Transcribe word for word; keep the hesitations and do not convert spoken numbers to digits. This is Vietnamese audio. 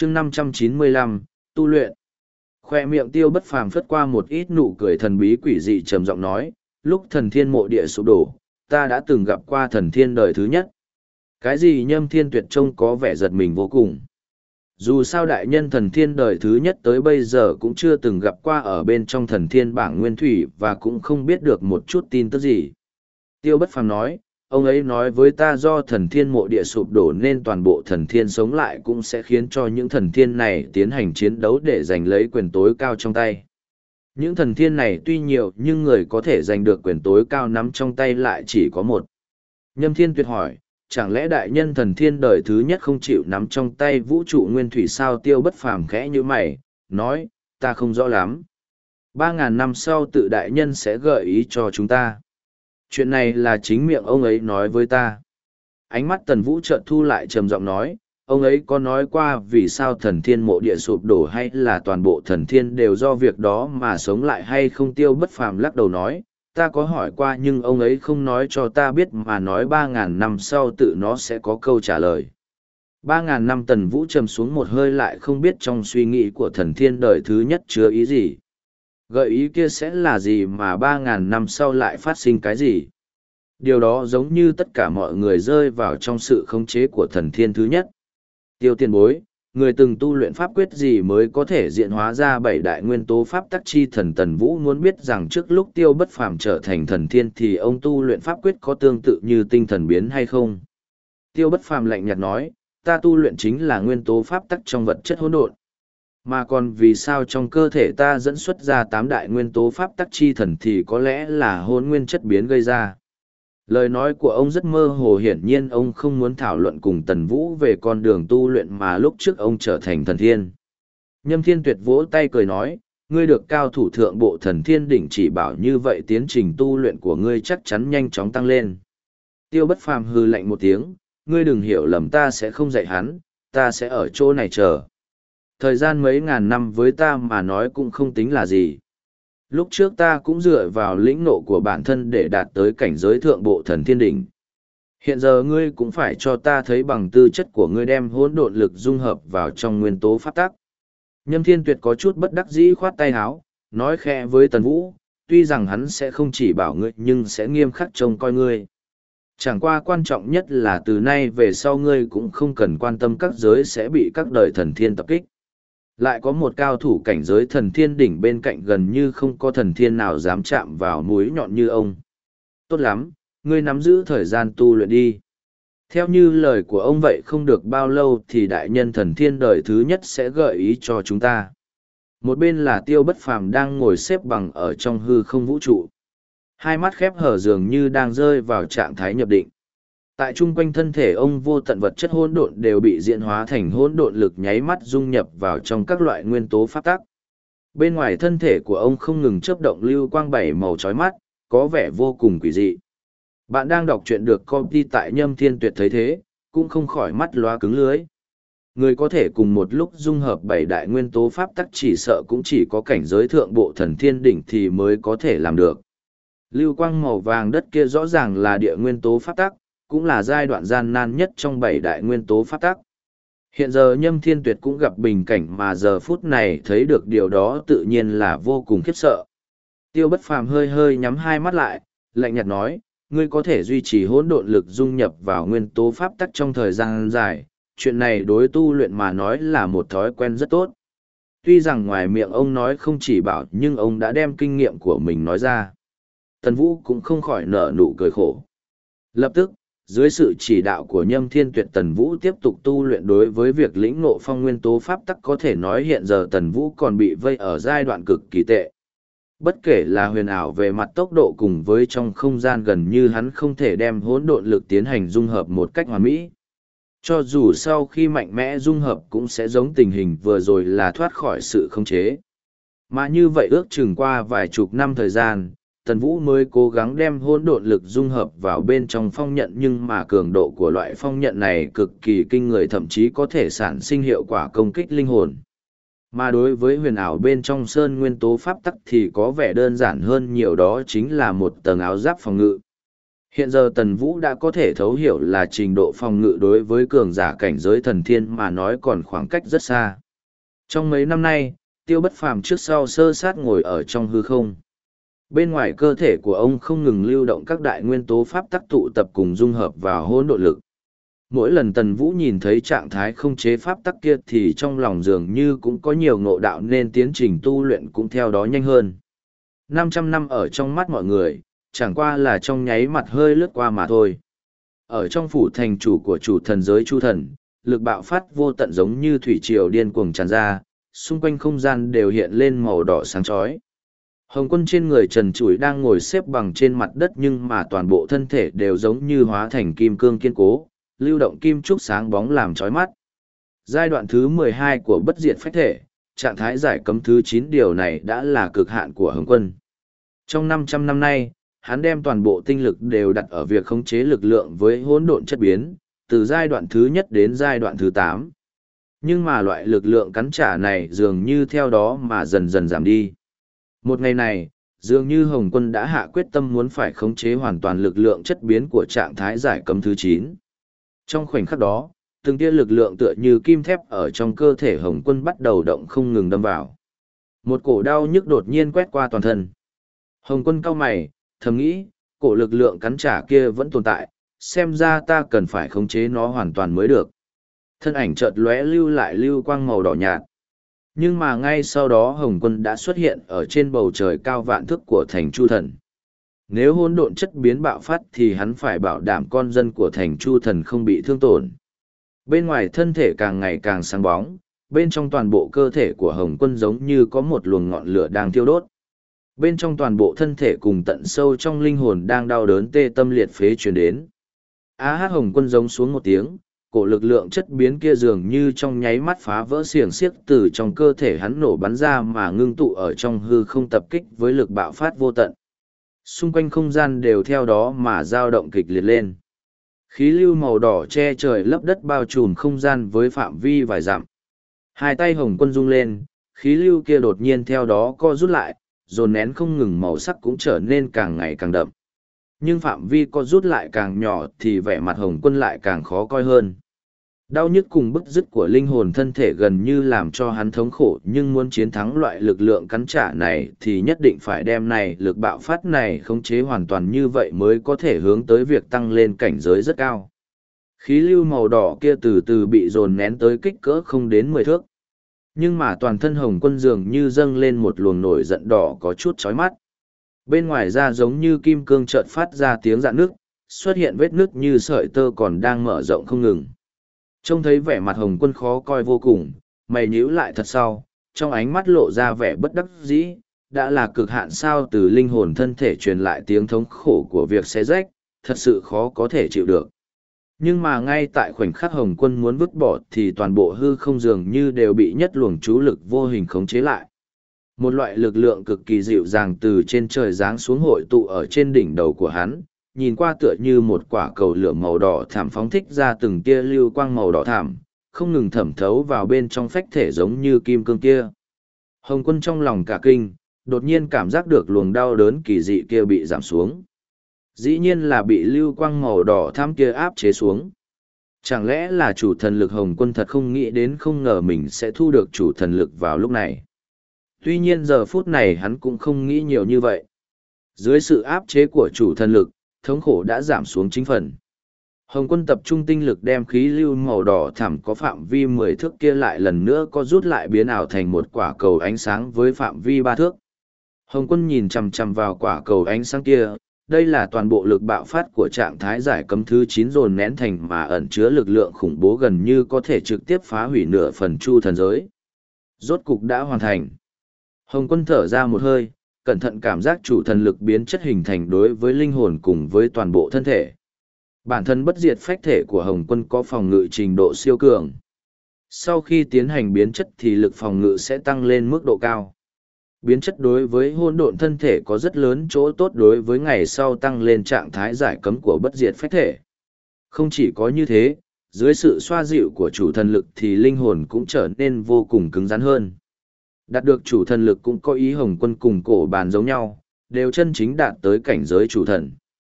chương năm trăm chín mươi lăm, tu luyện. Khoe miệng Tiêu Bất Phàm phất qua một ít nụ cười thần bí quỷ dị, trầm giọng nói, lúc thần thiên mộ địa sụp đổ, ta đã từng gặp qua thần thiên đời thứ nhất. Cái gì Nhâm Thiên Tuyệt trông có vẻ giật mình vô cùng. Dù sao đại nhân thần thiên đời thứ nhất tới bây giờ cũng chưa từng gặp qua ở bên trong thần thiên bảng nguyên thủy và cũng không biết được một chút tin tức gì. Tiêu Bất Phàm nói, ông ấy nói với ta do thần thiên mộ địa sụp đổ nên toàn bộ thần thiên sống lại cũng sẽ khiến cho những thần thiên này tiến hành chiến đấu để giành lấy quyền tối cao trong tay. Những thần thiên này tuy nhiều nhưng người có thể giành được quyền tối cao nắm trong tay lại chỉ có một. Nhâm Thiên Tuyệt hỏi, chẳng lẽ đại nhân thần thiên đời thứ nhất không chịu nắm trong tay vũ trụ nguyên thủy sao? Tiêu Bất Phàm khẽ như mày, nói, ta không rõ lắm. Ba ngàn năm sau tự đại nhân sẽ gợi ý cho chúng ta. Chuyện này là chính miệng ông ấy nói với ta. Ánh mắt Tần Vũ chợt thu lại, trầm giọng nói, ông ấy có nói qua vì sao thần thiên mộ địa sụp đổ hay là toàn bộ thần thiên đều do việc đó mà sống lại hay không? Tiêu Bất Phàm lắc đầu nói, ta có hỏi qua nhưng ông ấy không nói cho ta biết mà nói ba ngàn năm sau tự nó sẽ có câu trả lời. Ba ngàn năm. Tần Vũ trầm xuống một hơi, lại không biết trong suy nghĩ của thần thiên đời thứ nhất chứa ý gì. Gợi ý kia sẽ là gì mà ba ngàn năm sau lại phát sinh cái gì? Điều đó giống như tất cả mọi người rơi vào trong sự khống chế của thần thiên thứ nhất. Tiêu tiền bối, người từng tu luyện pháp quyết gì mới có thể diễn hóa ra bảy đại nguyên tố pháp tắc chi thần? Tần Vũ muốn biết rằng trước lúc Tiêu Bất Phàm trở thành thần thiên thì ông tu luyện pháp quyết có tương tự như tinh thần biến hay không? Tiêu Bất Phàm lạnh nhạt nói, ta tu luyện chính là nguyên tố pháp tắc trong vật chất hỗn độn. Mà còn vì sao trong cơ thể ta dẫn xuất ra tám đại nguyên tố pháp tắc chi thần thì có lẽ là hỗn nguyên chất biến gây ra. Lời nói của ông rất mơ hồ, hiển nhiên ông không muốn thảo luận cùng Tần Vũ về con đường tu luyện mà lúc trước ông trở thành thần thiên. Nhâm Thiên Tuyệt vỗ tay cười nói, ngươi được cao thủ thượng bộ thần thiên đỉnh chỉ bảo như vậy tiến trình tu luyện của ngươi chắc chắn nhanh chóng tăng lên. Tiêu Bất Phàm hừ lạnh một tiếng, ngươi đừng hiểu lầm, ta sẽ không dạy hắn, ta sẽ ở chỗ này chờ. Thời gian mấy ngàn năm với ta mà nói cũng không tính là gì. Lúc trước ta cũng dựa vào lĩnh nộ của bản thân để đạt tới cảnh giới thượng bộ thần thiên đỉnh. Hiện giờ ngươi cũng phải cho ta thấy bằng tư chất của ngươi đem hỗn độn lực dung hợp vào trong nguyên tố pháp tắc. Nhâm Thiên Tuyệt có chút bất đắc dĩ khoát tay háo, nói khẽ với Tần Vũ, tuy rằng hắn sẽ không chỉ bảo ngươi nhưng sẽ nghiêm khắc trông coi ngươi. Chẳng qua quan trọng nhất là từ nay về sau ngươi cũng không cần quan tâm các giới sẽ bị các đời thần thiên tập kích. Lại có một cao thủ cảnh giới thần thiên đỉnh bên cạnh, gần như không có thần thiên nào dám chạm vào mũi nhọn như ông. Tốt lắm, ngươi nắm giữ thời gian tu luyện đi. Theo như lời của ông vậy không được bao lâu thì đại nhân thần thiên đời thứ nhất sẽ gợi ý cho chúng ta. Một bên là Tiêu Bất Phàm đang ngồi xếp bằng ở trong hư không vũ trụ. Hai mắt khép hở dường như đang rơi vào trạng thái nhập định. Tại chung quanh thân thể ông vô tận vật chất hỗn độn đều bị diễn hóa thành hỗn độn lực nháy mắt dung nhập vào trong các loại nguyên tố pháp tắc. Bên ngoài thân thể của ông không ngừng chớp động lưu quang bảy màu chói mắt, có vẻ vô cùng quỷ dị. Bạn đang đọc truyện được copy tại Nhâm Thiên Tuyệt thấy thế, cũng không khỏi mắt lóa cứng lưới. Người có thể cùng một lúc dung hợp bảy đại nguyên tố pháp tắc chỉ sợ cũng chỉ có cảnh giới thượng bộ thần thiên đỉnh thì mới có thể làm được. Lưu quang màu vàng đất kia rõ ràng là địa nguyên tố pháp tắc, cũng là giai đoạn gian nan nhất trong bảy đại nguyên tố pháp tắc. Hiện giờ Nhâm Thiên Tuyệt cũng gặp bình cảnh mà giờ phút này thấy được điều đó tự nhiên là vô cùng khiếp sợ. Tiêu Bất Phàm hơi hơi nhắm hai mắt lại, lạnh nhạt nói, ngươi có thể duy trì hỗn độn lực dung nhập vào nguyên tố pháp tắc trong thời gian dài, chuyện này đối tu luyện mà nói là một thói quen rất tốt. Tuy rằng ngoài miệng ông nói không chỉ bảo nhưng ông đã đem kinh nghiệm của mình nói ra. Tần Vũ cũng không khỏi nở nụ cười khổ. Lập tức, dưới sự chỉ đạo của Nhâm Thiên Tuyệt, Tần Vũ tiếp tục tu luyện. Đối với việc lĩnh ngộ phong nguyên tố pháp tắc có thể nói hiện giờ Tần Vũ còn bị vây ở giai đoạn cực kỳ tệ. Bất kể là huyền ảo về mặt tốc độ cùng với trong không gian, gần như hắn không thể đem hỗn độn lực tiến hành dung hợp một cách hoàn mỹ. Cho dù sau khi mạnh mẽ dung hợp cũng sẽ giống tình hình vừa rồi là thoát khỏi sự khống chế. Mà như vậy ước chừng qua vài chục năm thời gian, Tần Vũ mới cố gắng đem hỗn độn lực dung hợp vào bên trong phong nhận, nhưng mà cường độ của loại phong nhận này cực kỳ kinh người, thậm chí có thể sản sinh hiệu quả công kích linh hồn. Mà đối với huyền ảo bên trong sơn nguyên tố pháp tắc thì có vẻ đơn giản hơn nhiều, đó chính là một tầng áo giáp phòng ngự. Hiện giờ Tần Vũ đã có thể thấu hiểu là trình độ phòng ngự đối với cường giả cảnh giới thần thiên mà nói còn khoảng cách rất xa. Trong mấy năm nay, Tiêu Bất Phàm trước sau sơ sát ngồi ở trong hư không. Bên ngoài cơ thể của ông không ngừng lưu động các đại nguyên tố pháp tắc tụ tập cùng dung hợp vào hỗn độn lực. Mỗi lần Tần Vũ nhìn thấy trạng thái không chế pháp tắc kia thì trong lòng dường như cũng có nhiều ngộ đạo nên tiến trình tu luyện cũng theo đó nhanh hơn. năm trăm năm ở trong mắt mọi người, chẳng qua là trong nháy mặt hơi lướt qua mà thôi. Ở trong phủ thành chủ của chủ thần giới Chu Thần, lực bạo phát vô tận giống như thủy triều điên cuồng tràn ra, xung quanh không gian đều hiện lên màu đỏ sáng chói. Hồng Quân trên người trần trụi đang ngồi xếp bằng trên mặt đất nhưng mà toàn bộ thân thể đều giống như hóa thành kim cương kiên cố, lưu động kim trúc sáng bóng làm chói mắt. Giai đoạn thứ mười hai của bất diệt phách thể, trạng thái giải cấm thứ chín điều này đã là cực hạn của Hồng Quân. Trong năm trăm năm nay, hắn đem toàn bộ tinh lực đều đặt ở việc khống chế lực lượng với hỗn độn chất biến, từ giai đoạn thứ nhất đến giai đoạn thứ tám. Nhưng mà loại lực lượng cắn trả này dường như theo đó mà dần dần giảm đi. Một ngày này, dường như Hồng Quân đã hạ quyết tâm muốn phải khống chế hoàn toàn lực lượng chất biến của trạng thái giải cấm thứ chín. Trong khoảnh khắc đó, từng tia lực lượng tựa như kim thép ở trong cơ thể Hồng Quân bắt đầu động không ngừng đâm vào. Một cổ đau nhức đột nhiên quét qua toàn thân. Hồng Quân cau mày, thầm nghĩ, cổ lực lượng cắn trả kia vẫn tồn tại, xem ra ta cần phải khống chế nó hoàn toàn mới được. Thân ảnh chợt lóe lưu lại lưu quang màu đỏ nhạt. Nhưng mà ngay sau đó Hồng Quân đã xuất hiện ở trên bầu trời cao vạn thước của thành Chu Thần. Nếu hỗn độn chất biến bạo phát thì hắn phải bảo đảm con dân của thành Chu Thần không bị thương tổn. Bên ngoài thân thể càng ngày càng sáng bóng, bên trong toàn bộ cơ thể của Hồng Quân giống như có một luồng ngọn lửa đang thiêu đốt. Bên trong toàn bộ thân thể cùng tận sâu trong linh hồn đang đau đớn tê tâm liệt phế truyền đến. Á hát Hồng Quân giống xuống một tiếng, cổ lực lượng chất biến kia dường như trong nháy mắt phá vỡ xiềng xiếc từ trong cơ thể hắn nổ bắn ra mà ngưng tụ ở trong hư không tập kích với lực bạo phát vô tận. Xung quanh không gian đều theo đó mà dao động kịch liệt lên. Khí lưu màu đỏ che trời lấp đất bao trùm không gian với phạm vi vài dặm. Hai tay Hồng Quân rung lên, khí lưu kia đột nhiên theo đó co rút lại, dồn nén không ngừng màu sắc cũng trở nên càng ngày càng đậm. Nhưng phạm vi co rút lại càng nhỏ thì vẻ mặt Hồng Quân lại càng khó coi hơn. Đau nhức cùng bức dứt của linh hồn thân thể gần như làm cho hắn thống khổ, nhưng muốn chiến thắng loại lực lượng cắn trả này thì nhất định phải đem này lực bạo phát này khống chế hoàn toàn, như vậy mới có thể hướng tới việc tăng lên cảnh giới rất cao. Khí lưu màu đỏ kia từ từ bị dồn nén tới kích cỡ không đến mười thước. Nhưng mà toàn thân Hồng Quân dường như dâng lên một luồng nổi giận đỏ có chút chói mắt. Bên ngoài da giống như kim cương chợt phát ra tiếng rạn nước, xuất hiện vết nước như sợi tơ còn đang mở rộng không ngừng. Trông thấy vẻ mặt Hồng Quân khó coi vô cùng, mày nhíu lại thật sau, trong ánh mắt lộ ra vẻ bất đắc dĩ, đã là cực hạn sao, từ linh hồn thân thể truyền lại tiếng thống khổ của việc xé rách, thật sự khó có thể chịu được. Nhưng mà ngay tại khoảnh khắc Hồng Quân muốn vứt bỏ thì toàn bộ hư không dường như đều bị nhất luồng chú lực vô hình khống chế lại. Một loại lực lượng cực kỳ dịu dàng từ trên trời giáng xuống hội tụ ở trên đỉnh đầu của hắn, nhìn qua tựa như một quả cầu lửa màu đỏ thảm phóng thích ra từng tia lưu quang màu đỏ thảm, không ngừng thẩm thấu vào bên trong phách thể giống như kim cương kia. Hồng Quân trong lòng cả kinh, đột nhiên cảm giác được luồng đau đớn kỳ dị kia bị giảm xuống. Dĩ nhiên là bị lưu quang màu đỏ thắm kia áp chế xuống. Chẳng lẽ là chủ thần lực Hồng Quân thật không nghĩ đến, không ngờ mình sẽ thu được chủ thần lực vào lúc này. Tuy nhiên giờ phút này hắn cũng không nghĩ nhiều như vậy. Dưới sự áp chế của chủ thần lực, thống khổ đã giảm xuống chính phần. Hồng Quân tập trung tinh lực đem khí lưu màu đỏ thẳm có phạm vi mười thước kia lại lần nữa có rút lại biến ảo thành một quả cầu ánh sáng với phạm vi ba thước. Hồng Quân nhìn chằm chằm vào quả cầu ánh sáng kia, đây là toàn bộ lực bạo phát của trạng thái giải cấm thứ chín dồn nén thành mà ẩn chứa lực lượng khủng bố gần như có thể trực tiếp phá hủy nửa phần chu thần giới. Rốt cục đã hoàn thành. Hồng Quân thở ra một hơi, cẩn thận cảm giác chủ thần lực biến chất hình thành đối với linh hồn cùng với toàn bộ thân thể. Bản thân bất diệt phách thể của Hồng Quân có phòng ngự trình độ siêu cường. Sau khi tiến hành biến chất thì lực phòng ngự sẽ tăng lên mức độ cao. Biến chất đối với hỗn độn thân thể có rất lớn chỗ tốt đối với ngày sau tăng lên trạng thái giải cấm của bất diệt phách thể. Không chỉ có như thế, dưới sự xoa dịu của chủ thần lực thì linh hồn cũng trở nên vô cùng cứng rắn hơn. Đạt được chủ thần lực cũng có ý Hồng Quân cùng cổ bàn giống nhau, đều chân chính đạt tới cảnh giới chủ thần.